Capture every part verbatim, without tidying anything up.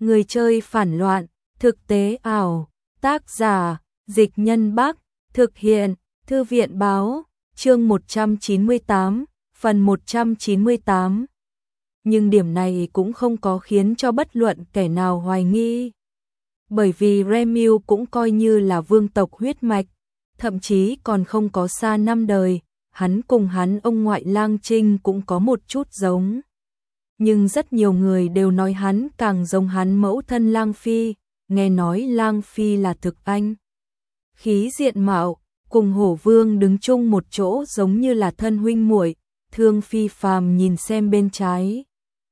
Người chơi phản loạn, thực tế ảo, tác giả, Dịch Nhân Bắc, thực hiện, Thư viện báo, chương một trăm chín mươi tám, phần một trăm chín mươi tám. Nhưng điểm này cũng không có khiến cho bất luận kẻ nào hoài nghi. Bởi vì Remil cũng coi như là vương tộc huyết mạch, thậm chí còn không có xa năm đời, hắn cùng hắn ông ngoại Lang Trinh cũng có một chút giống. Nhưng rất nhiều người đều nói hắn càng giống hắn mẫu thân Lang Phi, nghe nói Lang Phi là thực anh. Khí diện mạo, cùng Hổ Vương đứng chung một chỗ giống như là thân huynh muội. Thương Phi Phàm nhìn xem bên trái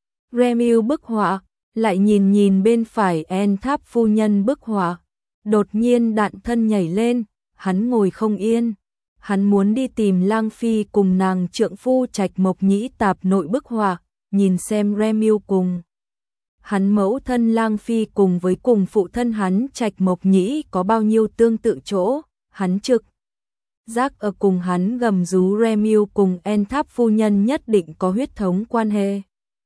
Remil bức họa, lại nhìn nhìn bên phải En Tháp phu nhân bức họa. Đột nhiên đạn thân nhảy lên, hắn ngồi không yên. Hắn muốn đi tìm Lang Phi cùng nàng trượng phu Trạch Mộc Nhĩ tạp nội bức họa, nhìn xem Remil cùng hắn mẫu thân Lang Phi cùng với cùng phụ thân hắn Trạch Mộc Nhĩ có bao nhiêu tương tự chỗ. Hắn trực giác ở cùng hắn gầm rú Remil cùng En Tháp phu nhân nhất định có huyết thống quan hệ.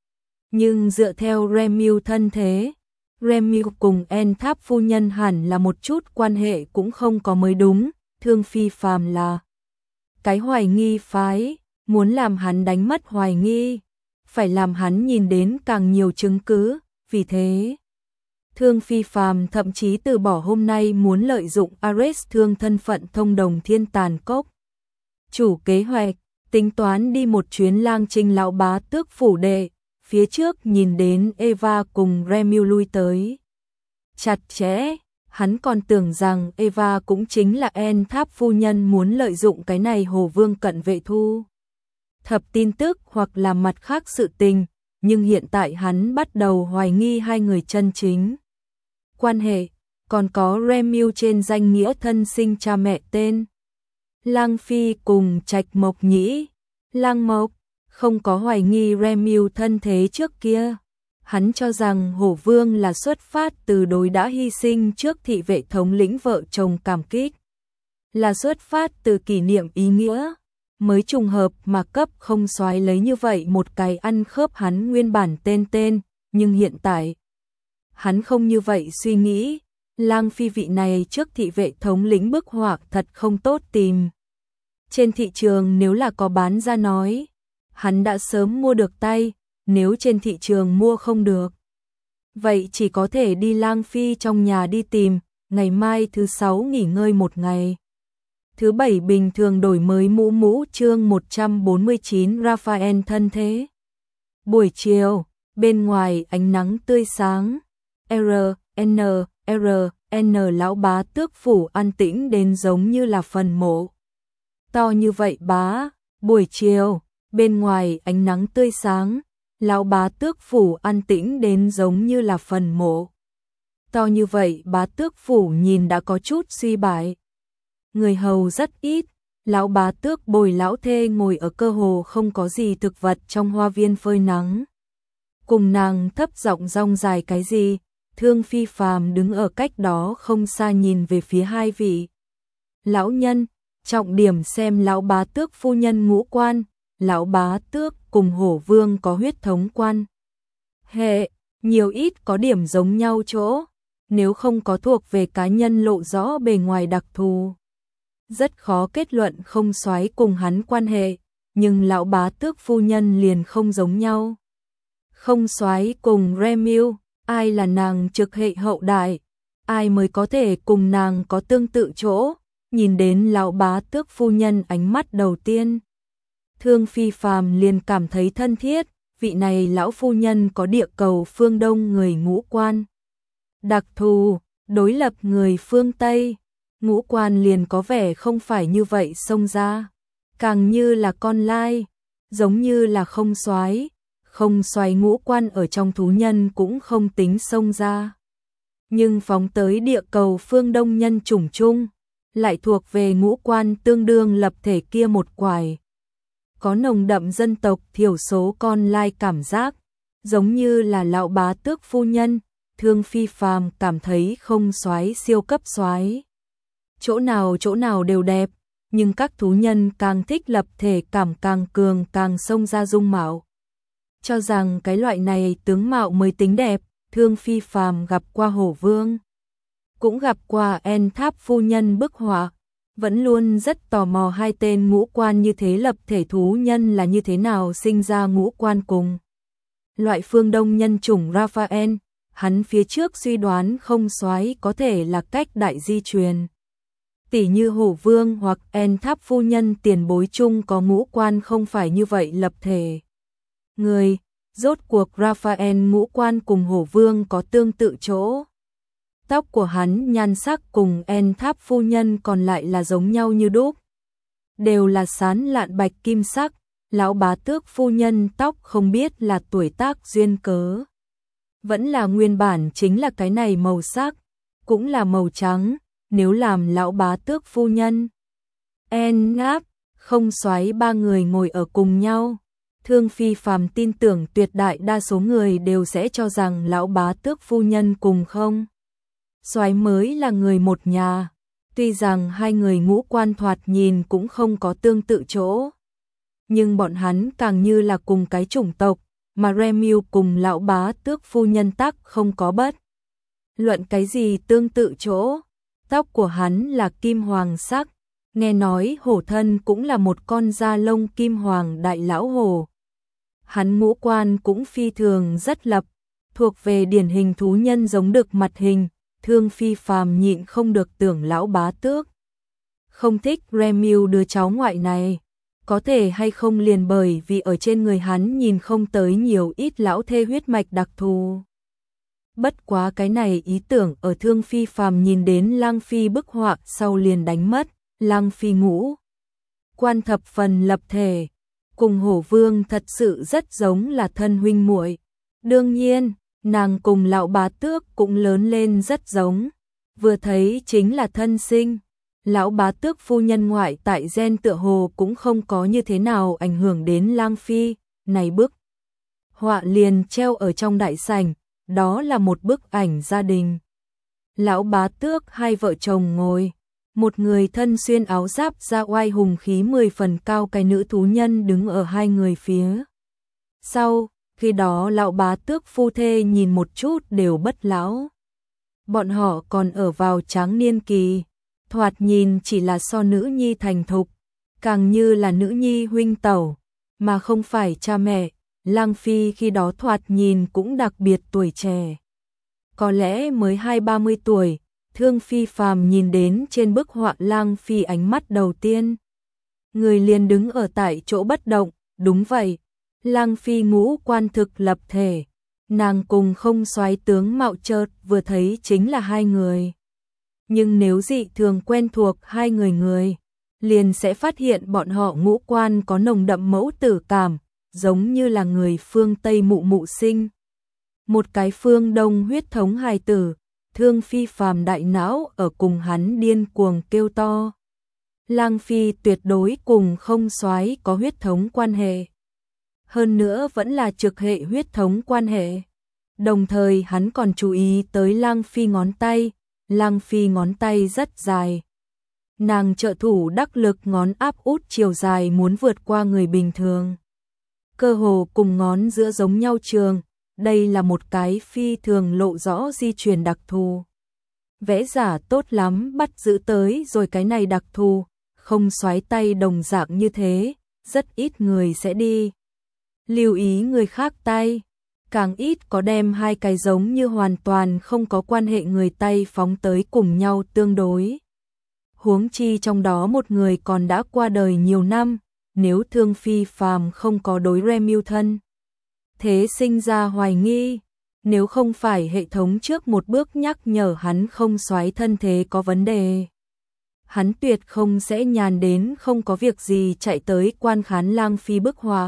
Nhưng dựa theo Remil thân thế, Remil cùng En Tháp phu nhân hẳn là một chút quan hệ cũng không có mới đúng. Thương Phi Phàm là cái hoài nghi phái, muốn làm hắn đánh mất hoài nghi, phải làm hắn nhìn đến càng nhiều chứng cứ, vì thế Thương Phi Phàm thậm chí từ bỏ hôm nay muốn lợi dụng Ares Thương thân phận thông đồng Thiên Tàn Cốc. Chủ kế hoạch, tính toán đi một chuyến Lang Trinh lão bá tước phủ đệ, phía trước nhìn đến Eva cùng Remil lui tới. Chặt chẽ, hắn còn tưởng rằng Eva cũng chính là En Tháp phu nhân muốn lợi dụng cái này Hồ Vương cận vệ thu thập tin tức hoặc là mặt khác sự tình, nhưng hiện tại hắn bắt đầu hoài nghi hai người chân chính quan hệ, còn có Remil trên danh nghĩa thân sinh cha mẹ tên Lang Phi cùng Trạch Mộc Nhĩ. Lang Mộc không có hoài nghi Remil thân thế trước kia, hắn cho rằng Hổ Vương là xuất phát từ đối đã hy sinh trước thị vệ thống lĩnh vợ chồng cảm kích, là xuất phát từ kỷ niệm ý nghĩa, mới trùng hợp mà cấp không soái lấy như vậy một cái ăn khớp hắn nguyên bản tên tên, nhưng hiện tại hắn không như vậy suy nghĩ. Lang Phi vị này trước thị vệ thống lĩnh bức họa thật không tốt tìm. Trên thị trường nếu là có bán ra nói, hắn đã sớm mua được tay, nếu trên thị trường mua không được, vậy chỉ có thể đi Lang Phi trong nhà đi tìm. Ngày mai thứ sáu nghỉ ngơi một ngày. Thứ bảy bình thường đổi mới mũ mũ chương một trăm bốn mươi chín Raphael thân thế. Buổi chiều, bên ngoài ánh nắng tươi sáng. R, N, R, N lão bá tước phủ an tĩnh đến giống như là phần mộ. To như vậy bá, buổi chiều, bên ngoài ánh nắng tươi sáng, lão bá tước phủ an tĩnh đến giống như là phần mộ. To như vậy bá tước phủ nhìn đã có chút suy bại. Người hầu rất ít, lão bá tước bồi lão thê ngồi ở cơ hồ không có gì thực vật trong hoa viên phơi nắng. Cùng nàng thấp giọng rong dài cái gì, Thương Phi Phàm đứng ở cách đó không xa nhìn về phía hai vị lão nhân, trọng điểm xem lão bá tước phu nhân ngũ quan, lão bá tước cùng Hổ Vương có huyết thống quan hệ, nhiều ít có điểm giống nhau chỗ, nếu không có thuộc về cá nhân lộ rõ bề ngoài đặc thù, rất khó kết luận không soái cùng hắn quan hệ, nhưng lão bá tước phu nhân liền không giống nhau. Không soái cùng Remil, ai là nàng trực hệ hậu đại, ai mới có thể cùng nàng có tương tự chỗ. Nhìn đến lão bá tước phu nhân ánh mắt đầu tiên, Thương Phi Phàm liền cảm thấy thân thiết, vị này lão phu nhân có địa cầu phương Đông người ngũ quan đặc thù, đối lập người phương Tây, ngũ quan liền có vẻ không phải như vậy xông ra, càng như là con lai, giống như là không soái, không soái ngũ quan ở trong thú nhân cũng không tính xông ra. Nhưng phóng tới địa cầu phương Đông nhân chủng chung, lại thuộc về ngũ quan tương đương lập thể kia một quải. Có nồng đậm dân tộc thiểu số con lai cảm giác, giống như là lão bá tước phu nhân. Thương Phi Phàm cảm thấy không soái siêu cấp soái. Chỗ nào chỗ nào đều đẹp, nhưng các thú nhân càng thích lập thể cảm càng cường càng xông ra dung mạo. Cho rằng cái loại này tướng mạo mới tính đẹp, Thương Phi Phàm gặp qua Hổ Vương, cũng gặp qua En Tháp phu nhân bức họa, vẫn luôn rất tò mò hai tên ngũ quan như thế lập thể thú nhân là như thế nào sinh ra ngũ quan cùng loại phương Đông nhân chủng Raphael. Hắn phía trước suy đoán không soái có thể là cách đại di truyền, tỉ như Hổ Vương hoặc En Tháp phu nhân tiền bối chung có ngũ quan không phải như vậy lập thể người. Rốt cuộc Raphael ngũ quan cùng Hổ Vương có tương tự chỗ. Tóc của hắn nhan sắc cùng En Tháp phu nhân còn lại là giống nhau như đúc, đều là sán lạn bạch kim sắc. Lão bá tước phu nhân tóc không biết là tuổi tác duyên cớ, vẫn là nguyên bản chính là cái này màu sắc, cũng là màu trắng. Nếu làm lão bá tước phu nhân En Ngáp không soái ba người ngồi ở cùng nhau, Thương Phi Phàm tin tưởng tuyệt đại đa số người đều sẽ cho rằng lão bá tước phu nhân cùng không soái mới là người một nhà. Tuy rằng hai người ngũ quan thoạt nhìn cũng không có tương tự chỗ, nhưng bọn hắn càng như là cùng cái chủng tộc, mà Remiu cùng lão bá tước phu nhân tắc không có bất luận cái gì tương tự chỗ. Tóc của hắn là kim hoàng sắc, nghe nói hổ thân cũng là một con da lông kim hoàng đại lão hổ. Hắn ngũ quan cũng phi thường rất lập, thuộc về điển hình thú nhân giống được mặt hình. Thương Phi Phàm nhịn không được tưởng lão bá tước không thích Remiu đứa cháu ngoại này, có thể hay không liền bởi vì ở trên người hắn nhìn không tới nhiều ít lão thê huyết mạch đặc thù. Bất quá cái này ý tưởng ở Thương Phi Phàm nhìn đến Lang Phi bức họa sau liền đánh mất. Lang Phi ngũ quan thập phần lập thể, cùng Hổ Vương thật sự rất giống là thân huynh muội. Đương nhiên, nàng cùng lão bá tước cũng lớn lên rất giống, vừa thấy chính là thân sinh. Lão bá tước phu nhân ngoại tại gen tựa hồ cũng không có như thế nào ảnh hưởng đến Lang Phi. Này bức họa liền treo ở trong đại sảnh, đó là một bức ảnh gia đình. Lão bá tước hai vợ chồng ngồi, một người thân xuyên áo giáp da oai hùng khí mười phần cao, cái nữ thú nhân đứng ở hai người phía sau. Khi đó lão bá tước phu thê nhìn một chút đều bất lão, bọn họ còn ở vào tráng niên kỳ, thoạt nhìn chỉ là so nữ nhi thành thục, càng như là nữ nhi huynh tẩu, mà không phải cha mẹ. Lang Phi khi đó thoạt nhìn cũng đặc biệt tuổi trẻ, có lẽ mới hai ba mươi tuổi. Thương Phi Phàm nhìn đến trên bức họa Lang Phi ánh mắt đầu tiên, người liền đứng ở tại chỗ bất động. Đúng vậy, Lang Phi ngũ quan thực lập thể, nàng cùng không soái tướng mạo chợt vừa thấy chính là hai người. Nhưng nếu dị thường quen thuộc hai người người, liền sẽ phát hiện bọn họ ngũ quan có nồng đậm mẫu tử cảm, giống như là người phương Tây mụ mụ sinh một cái phương Đông huyết thống hài tử. Thương Phi Phàm đại não ở cùng hắn điên cuồng kêu to. Lang Phi tuyệt đối cùng không soái có huyết thống quan hệ, hơn nữa vẫn là trực hệ huyết thống quan hệ. Đồng thời hắn còn chú ý tới Lang Phi ngón tay. Lang Phi ngón tay rất dài, nàng trợ thủ đắc lực ngón áp út chiều dài muốn vượt qua người bình thường, cơ hồ cùng ngón giữa giống nhau trường. Đây là một cái phi thường lộ rõ di truyền đặc thù. Vẽ giả tốt lắm bắt giữ tới rồi cái này đặc thù, không xoáy tay đồng dạng như thế, rất ít người sẽ đi lưu ý người khác tay, càng ít có đem hai cái giống như hoàn toàn không có quan hệ người tay phóng tới cùng nhau tương đối. Huống chi trong đó một người còn đã qua đời nhiều năm. Nếu Thương Phi Phàm không có đối Remiu thân thế sinh ra hoài nghi, nếu không phải hệ thống trước một bước nhắc nhở hắn không soái thân thế có vấn đề, hắn tuyệt không sẽ nhàn đến không có việc gì chạy tới quan khán Lang Phi bức họa,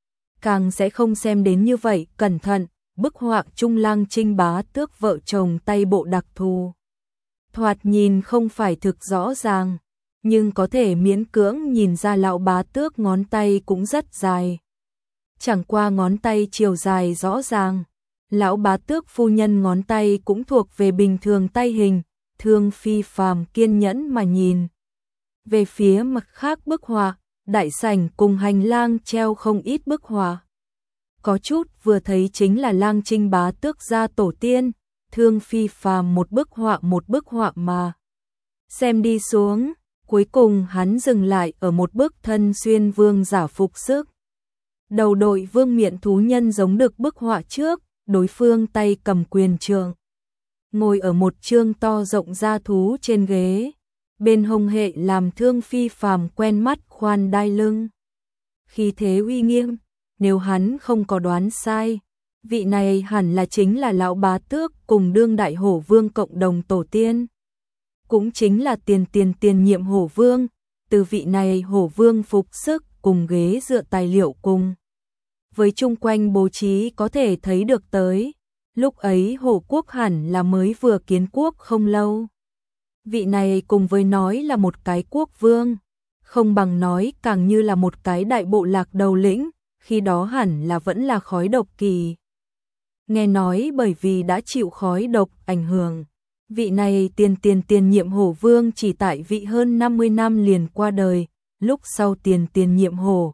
càng sẽ không xem đến như vậy cẩn thận. Bức họa Trung Lang Trinh bá tước vợ chồng tay bộ đặc thù, thoạt nhìn không phải thực rõ ràng, nhưng có thể miễn cưỡng nhìn ra lão bá tước ngón tay cũng rất dài. Chẳng qua ngón tay chiều dài rõ ràng, lão bá tước phu nhân ngón tay cũng thuộc về bình thường tay hình. Thương Phi Phàm kiên nhẫn mà nhìn về phía mặt khác bức họa, đại sảnh cùng hành lang treo không ít bức họa. có chút vừa thấy chính là Lang Trinh bá tước gia tổ tiên, Thương Phi Phàm một bức họa một bức họa mà. Xem đi xuống, cuối cùng hắn dừng lại ở một bức thân xuyên vương giả phục sức. Đầu đội vương miện thú nhân giống được bức họa trước, đối phương tay cầm quyền trượng. Ngồi ở một chương to rộng da thú trên ghế, bên hông hệ làm Thương Phi Phàm quen mắt khoan đai lưng. Khí thế uy nghiêm, nếu hắn không có đoán sai, vị này hẳn là chính là lão bá tước cùng đương đại hổ vương cộng đồng tổ tiên. Cũng chính là tiền tiền tiền nhiệm hổ vương, từ vị này hổ vương phục sức cùng ghế dựa tài liệu cùng. Với chung quanh bố trí có thể thấy được tới, lúc ấy hổ quốc hẳn là mới vừa kiến quốc không lâu. Vị này cùng với nói là một cái quốc vương, không bằng nói càng như là một cái đại bộ lạc đầu lĩnh, khi đó hẳn là vẫn là khói độc kỳ. Nghe nói bởi vì đã chịu khói độc ảnh hưởng, vị này tiền tiền tiền nhiệm hổ vương chỉ tại vị hơn năm mươi năm liền qua đời, lúc sau tiền tiền nhiệm hổ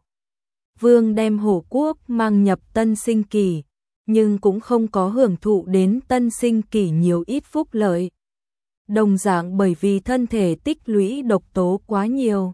vương đem hổ quốc mang nhập tân sinh kỷ, nhưng cũng không có hưởng thụ đến tân sinh kỷ nhiều ít phúc lợi. Đồng dạng bởi vì thân thể tích lũy độc tố quá nhiều.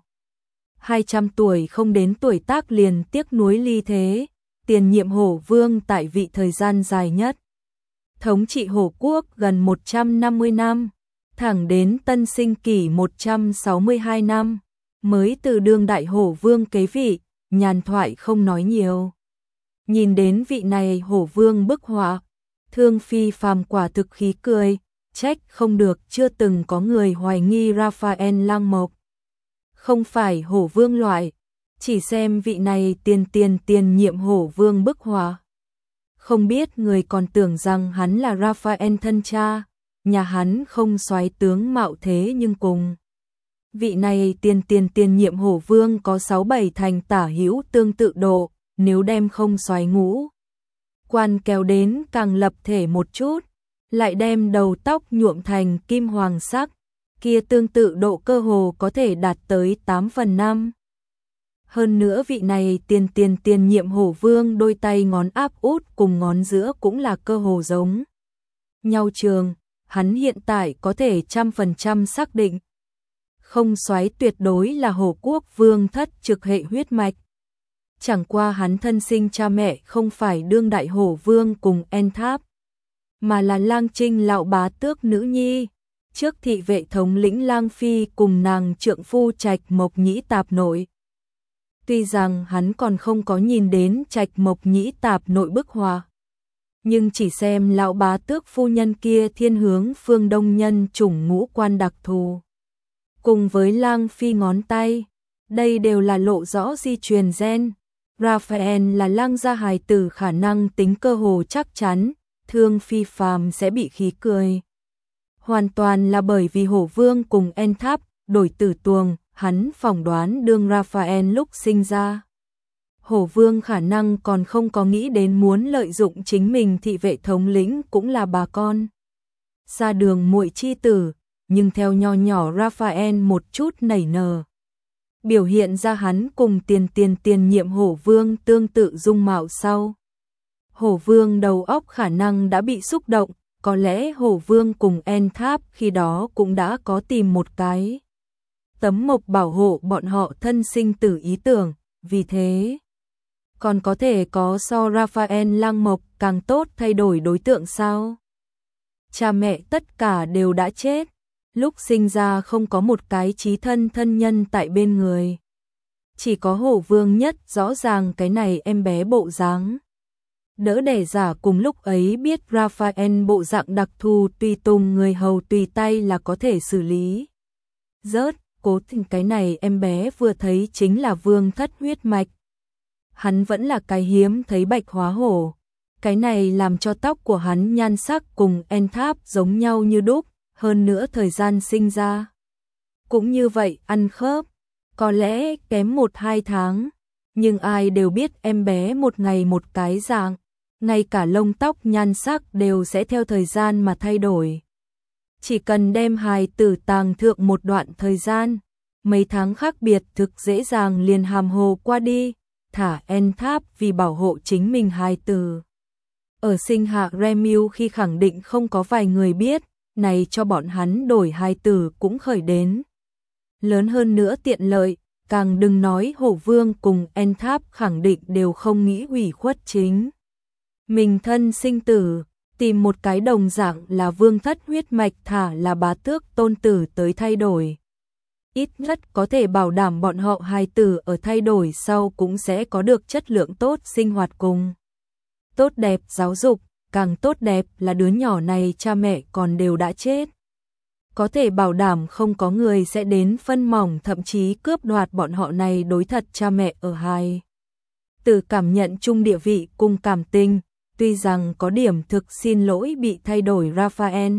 hai trăm tuổi không đến tuổi tác liền tiếc nuối ly thế, tiền nhiệm hổ vương tại vị thời gian dài nhất. Thống trị hổ quốc gần một trăm năm mươi năm, thẳng đến tân sinh kỷ một trăm sáu mươi hai năm, mới từ đương đại hổ vương kế vị, nhàn thoại không nói nhiều. Nhìn đến vị này hổ vương bức họa, Thương Phi Phàm quả thực khí cười, trách không được chưa từng có người hoài nghi Raphael Lang Mộc không phải hổ vương loại, chỉ xem vị này tiền tiền tiền nhiệm hổ vương bức họa. Không biết người còn tưởng rằng hắn là Raphael thân cha, nhà hắn không soái tướng mạo thế nhưng cùng. Vị này tiền tiền tiền nhiệm hổ vương có sáu bảy thành tả hữu tương tự độ, nếu đem không soái ngũ quan kéo đến càng lập thể một chút, lại đem đầu tóc nhuộm thành kim hoàng sắc, kia tương tự độ cơ hồ có thể đạt tới tám phần năm. Hơn nữa vị này tiền tiền tiền nhiệm hổ vương đôi tay ngón áp út cùng ngón giữa cũng là cơ hồ giống nhau trường, hắn hiện tại có thể trăm phần trăm xác định. Không soái tuyệt đối là hổ quốc vương thất trực hệ huyết mạch. Chẳng qua hắn thân sinh cha mẹ không phải đương đại hổ vương cùng En Tháp, mà là Lang Trinh lão bá tước nữ nhi, trước thị vệ thống lĩnh Lang Phi cùng nàng trượng phu Trạch Mộc Nhĩ Tạp Nội. Tuy rằng hắn còn không có nhìn đến Trạch Mộc Nhĩ Tạp Nội bức họa, nhưng chỉ xem lão bá tước phu nhân kia thiên hướng phương đông nhân chủng ngũ quan đặc thù, cùng với Lang Phi ngón tay, đây đều là lộ rõ di truyền gen. Raphael là Lang gia hài tử khả năng tính cơ hồ chắc chắn, Thương Phi Phàm sẽ bị khí cười. Hoàn toàn là bởi vì hổ vương cùng En Tháp đổi tử tuồng, hắn phỏng đoán đương Raphael lúc sinh ra. Hổ vương khả năng còn không có nghĩ đến muốn lợi dụng chính mình thị vệ thống lĩnh cũng là bà con. Ra đường muội chi tử, nhưng theo nho nhỏ Raphael một chút nảy nở. Biểu hiện ra hắn cùng tiền tiền tiền nhiệm hổ vương tương tự dung mạo sau. Hổ vương đầu óc khả năng đã bị xúc động, có lẽ hổ vương cùng En Tháp khi đó cũng đã có tìm một cái tấm mộc bảo hộ bọn họ thân sinh tử ý tưởng, vì thế còn có thể có so Raphael Lang Mộc càng tốt thay đổi đối tượng sao? Cha mẹ tất cả đều đã chết, lúc sinh ra không có một cái chí thân thân nhân tại bên người. Chỉ có hổ vương nhất rõ ràng cái này em bé bộ dáng. Đỡ đẻ giả cùng lúc ấy biết Raphael bộ dạng đặc thù tùy tùng người hầu tùy tay là có thể xử lý. Rớt, cố tình cái này em bé vừa thấy chính là vương thất huyết mạch. Hắn vẫn là cái hiếm thấy bạch hóa hổ. Cái này làm cho tóc của hắn nhan sắc cùng En Tháp giống nhau như đúc, hơn nữa thời gian sinh ra. Cũng như vậy ăn khớp, có lẽ kém một hai tháng, nhưng ai đều biết em bé một ngày một cái dạng, ngay cả lông tóc nhan sắc đều sẽ theo thời gian mà thay đổi. Chỉ cần đem hài tử tàng thượng một đoạn thời gian, mấy tháng khác biệt thực dễ dàng liền hàm hồ qua đi, thả En Tháp vì bảo hộ chính mình hài tử. Ở sinh hạ Remiu khi khẳng định không có vài người biết, này cho bọn hắn đổi hài tử cũng khởi đến. Lớn hơn nữa tiện lợi, càng đừng nói Hổ Vương cùng En Tháp khẳng định đều không nghĩ ủy khuất chính. Mình thân sinh tử, tìm một cái đồng dạng là vương thất huyết mạch thả là bá tước tôn tử tới thay đổi. Ít nhất có thể bảo đảm bọn họ hài tử ở thay đổi sau cũng sẽ có được chất lượng tốt sinh hoạt cùng. Tốt đẹp giáo dục, càng tốt đẹp là đứa nhỏ này cha mẹ còn đều đã chết. Có thể bảo đảm không có người sẽ đến phân mỏng thậm chí cướp đoạt bọn họ này đối thật cha mẹ ở hai. Từ cảm nhận chung địa vị cùng cảm tình, tuy rằng có điểm thực xin lỗi bị thay đổi Raphael,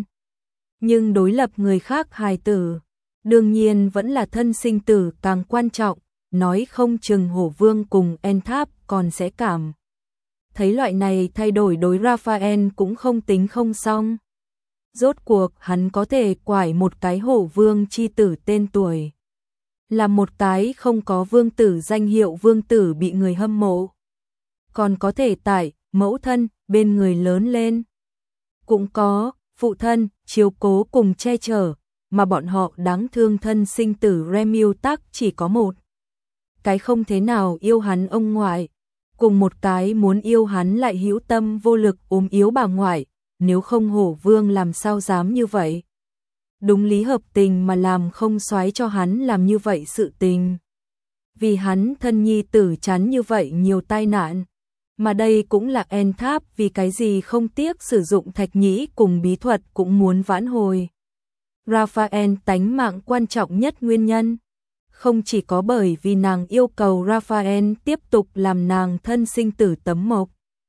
nhưng đối lập người khác hài tử, đương nhiên vẫn là thân sinh tử càng quan trọng, nói không chừng Hổ Vương cùng En Tháp còn sẽ cảm. Thấy loại này thay đổi đối Raphael cũng không tính không xong. Rốt cuộc hắn có thể quải một cái Hổ Vương chi tử tên tuổi. Là một cái không có vương tử danh hiệu vương tử bị người hâm mộ. Còn có thể tại mẫu thân bên người lớn lên. Cũng có phụ thân chiếu cố cùng che chở, mà bọn họ đáng thương thân sinh tử Remiu Tắc chỉ có một. Cái không thế nào yêu hắn ông ngoại, cùng một cái muốn yêu hắn lại hữu tâm vô lực ốm yếu bà ngoại, nếu không Hổ Vương làm sao dám như vậy. Đúng lý hợp tình mà làm không xoái cho hắn làm như vậy sự tình. Vì hắn thân nhi tử chắn như vậy nhiều tai nạn. Mà đây cũng là En Tháp vì cái gì không tiếc sử dụng thạch nhĩ cùng bí thuật cũng muốn vãn hồi. Raphael tánh mạng quan trọng nhất nguyên nhân. Không chỉ có bởi vì nàng yêu cầu Raphael tiếp tục làm nàng thân sinh tử tấm mộc.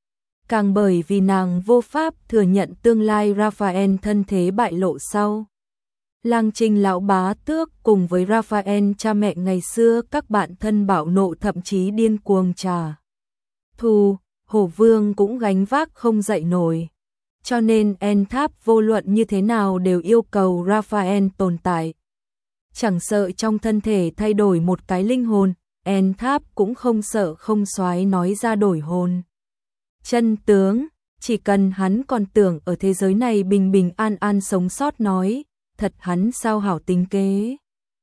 Càng bởi vì nàng vô pháp thừa nhận tương lai Raphael thân thế bại lộ sau. Lang Trình lão bá tước cùng với Raphael cha mẹ ngày xưa các bạn thân bạo nộ thậm chí điên cuồng trả thù, Hổ Vương cũng gánh vác không dậy nổi. Cho nên En Tháp vô luận như thế nào đều yêu cầu Raphael tồn tại. Chẳng sợ trong thân thể thay đổi một cái linh hồn, En Tháp cũng không sợ không xoái nói ra đổi hồn. Chân tướng, chỉ cần hắn còn tưởng ở thế giới này bình bình an an sống sót nói, thật hắn sao hảo tính kế.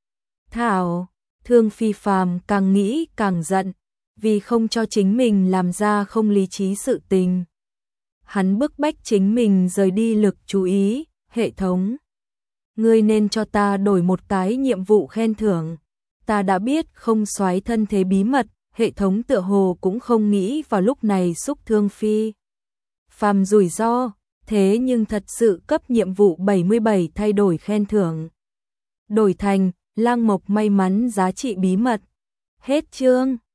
Thảo, Thương Phi Phàm càng nghĩ càng giận, vì không cho chính mình làm ra không lý trí sự tình. Hắn bức bách chính mình rời đi lực chú ý, hệ thống. Ngươi nên cho ta đổi một cái nhiệm vụ khen thưởng. Ta đã biết không xoái thân thế bí mật, hệ thống tựa hồ cũng không nghĩ vào lúc này xúc Thương Phi Phàm rủi ro, thế nhưng thật sự cấp nhiệm vụ bảy mươi bảy thay đổi khen thưởng. Đổi thành, lang mộc may mắn giá trị bí mật. Hết chương.